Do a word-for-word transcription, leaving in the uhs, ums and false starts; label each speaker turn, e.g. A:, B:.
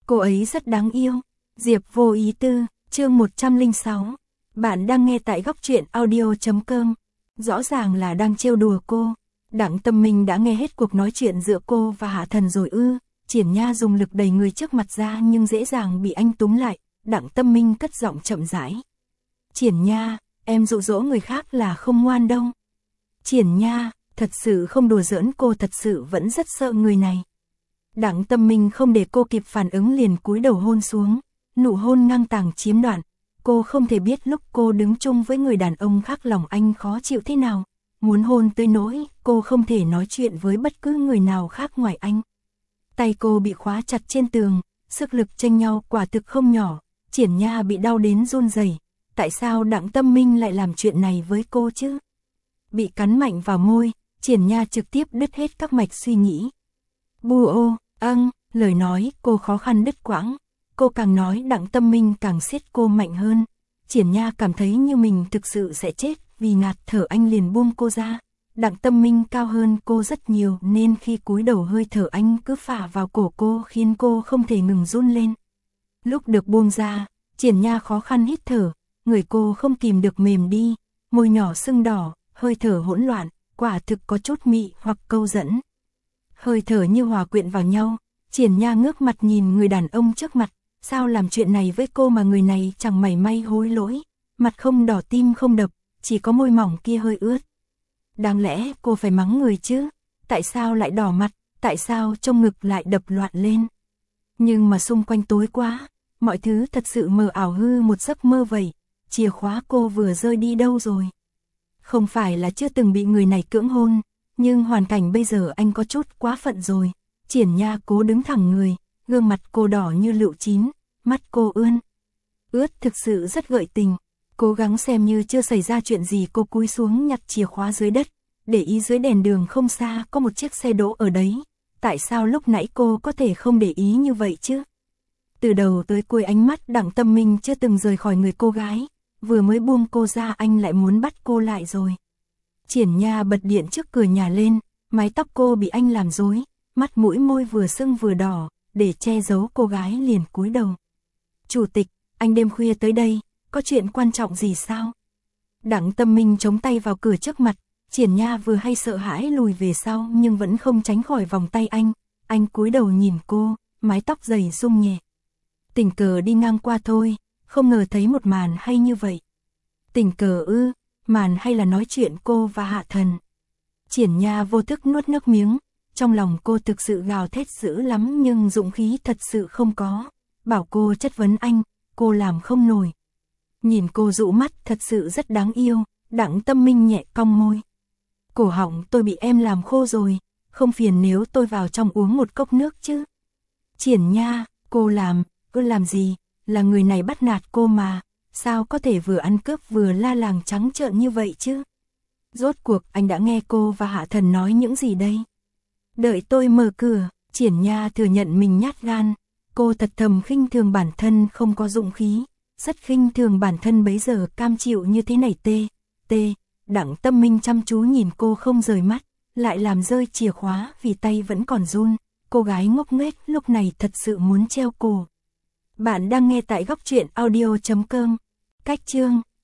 A: Cô ấy rất đáng yêu. Diệp Vô Ý Tư, chương một trăm lẻ sáu. Bạn đang nghe tại góc truyện audio chấm com. Rõ ràng là đang trêu đùa cô. Đặng Tâm Minh đã nghe hết cuộc nói chuyện giữa cô và Hạ Thần rồi ư? Triển Nha dùng lực đẩy người trước mặt ra nhưng dễ dàng bị anh túm lại. Đặng Tâm Minh cất giọng chậm rãi. Triển Nha, em dụ dỗ người khác là không ngoan đâu. Triển Nha, thật sự không đùa giỡn, cô thật sự vẫn rất sợ người này. Đặng Tâm Minh không để cô kịp phản ứng liền cúi đầu hôn xuống, nụ hôn ngang tàng chiếm đoạt. Cô không thể biết lúc cô đứng chung với người đàn ông khác lòng anh khó chịu thế nào, muốn hôn tới nỗi cô không thể nói chuyện với bất cứ người nào khác ngoài anh. Tay cô bị khóa chặt trên tường, sức lực chênh nhau quả thực không nhỏ. Triển Nha bị đau đến run rẩy. Tại sao Đặng Tâm Minh lại làm chuyện này với cô chứ? Bị cắn mạnh vào môi, Triển Nha trực tiếp đứt hết các mạch suy nghĩ. Bu ô, âng, lời nói cô khó khăn đứt quãng. Cô càng nói Đặng Tâm Minh càng siết cô mạnh hơn. Triển Nha cảm thấy như mình thực sự sẽ chết, vì ngạt thở anh liền buông cô ra. Đặng Tâm Minh cao hơn cô rất nhiều nên khi cúi đầu hơi thở anh cứ phả vào cổ cô khiến cô không thể ngừng run lên. Lúc được buông ra, Triển Nha khó khăn hít thở, người cô không kìm được mềm đi, môi nhỏ sưng đỏ, hơi thở hỗn loạn, quả thực có chút mị hoặc câu dẫn. Hơi thở như hòa quyện vào nhau, Triển Nha ngước mặt nhìn người đàn ông trước mặt, sao làm chuyện này với cô mà người này chẳng mảy may hối lỗi, mặt không đỏ tim không đập, chỉ có môi mỏng kia hơi ướt. Đáng lẽ cô phải mắng người chứ, tại sao lại đỏ mặt, tại sao trong ngực lại đập loạn lên. Nhưng mà xung quanh tối quá, mọi thứ thật sự mờ ảo hư một giấc mơ vậy, chìa khóa cô vừa rơi đi đâu rồi. Không phải là chưa từng bị người này cưỡng hôn, nhưng hoàn cảnh bây giờ anh có chút quá phận rồi. Triển Nha cố đứng thẳng người, gương mặt cô đỏ như lựu chín, mắt cô ươn ướt thực sự rất gợi tình. Cố gắng xem như chưa xảy ra chuyện gì, cô cúi xuống nhặt chìa khóa dưới đất, để ý dưới đèn đường không xa có một chiếc xe đỗ ở đấy. Tại sao lúc nãy cô có thể không để ý như vậy chứ? Từ đầu tới cuối ánh mắt Đặng Tâm Minh chưa từng rời khỏi người cô gái, vừa mới buông cô ra anh lại muốn bắt cô lại rồi. Triển Nha bật điện trước cửa nhà lên, mái tóc cô bị anh làm rối, mắt mũi môi vừa sưng vừa đỏ, để che giấu cô gái liền cúi đầu. Chủ tịch, anh đêm khuya tới đây, có chuyện quan trọng gì sao? Đặng Tâm Minh chống tay vào cửa trước mặt, Triển Nha vừa hay sợ hãi lùi về sau nhưng vẫn không tránh khỏi vòng tay anh. Anh cúi đầu nhìn cô, mái tóc dày rung nhẹ. Tình cờ đi ngang qua thôi, không ngờ thấy một màn hay như vậy. Tình cờ ư, màn hay là nói chuyện cô và Hạ Thần? Triển Nha vô thức nuốt nước miếng, trong lòng cô thực sự gào thét dữ lắm nhưng dũng khí thật sự không có. Bảo cô chất vấn anh, cô làm không nổi. Nhìn cô dụ mắt thật sự rất đáng yêu, Đặng Tâm Minh nhẹ cong môi. Cổ họng tôi bị em làm khô rồi, không phiền nếu tôi vào trong uống một cốc nước chứ? Triển Nha, cô làm, cô làm gì? Là người này bắt nạt cô mà, sao có thể vừa ăn cướp vừa la làng trắng trợn như vậy chứ? Rốt cuộc anh đã nghe cô và Hạ Thần nói những gì đây? Đợi tôi mở cửa. Triển Nha thừa nhận mình nhát gan, cô thật thầm khinh thường bản thân không có dũng khí, rất khinh thường bản thân bấy giờ cam chịu như thế này. Tê, tê, Đặng Tâm Minh chăm chú nhìn cô không rời mắt, lại làm rơi chìa khóa vì tay vẫn còn run. Cô gái ngốc nghếch lúc này thật sự muốn treo cổ. Bạn đang nghe tại góc truyện audio chấm com. Cách chương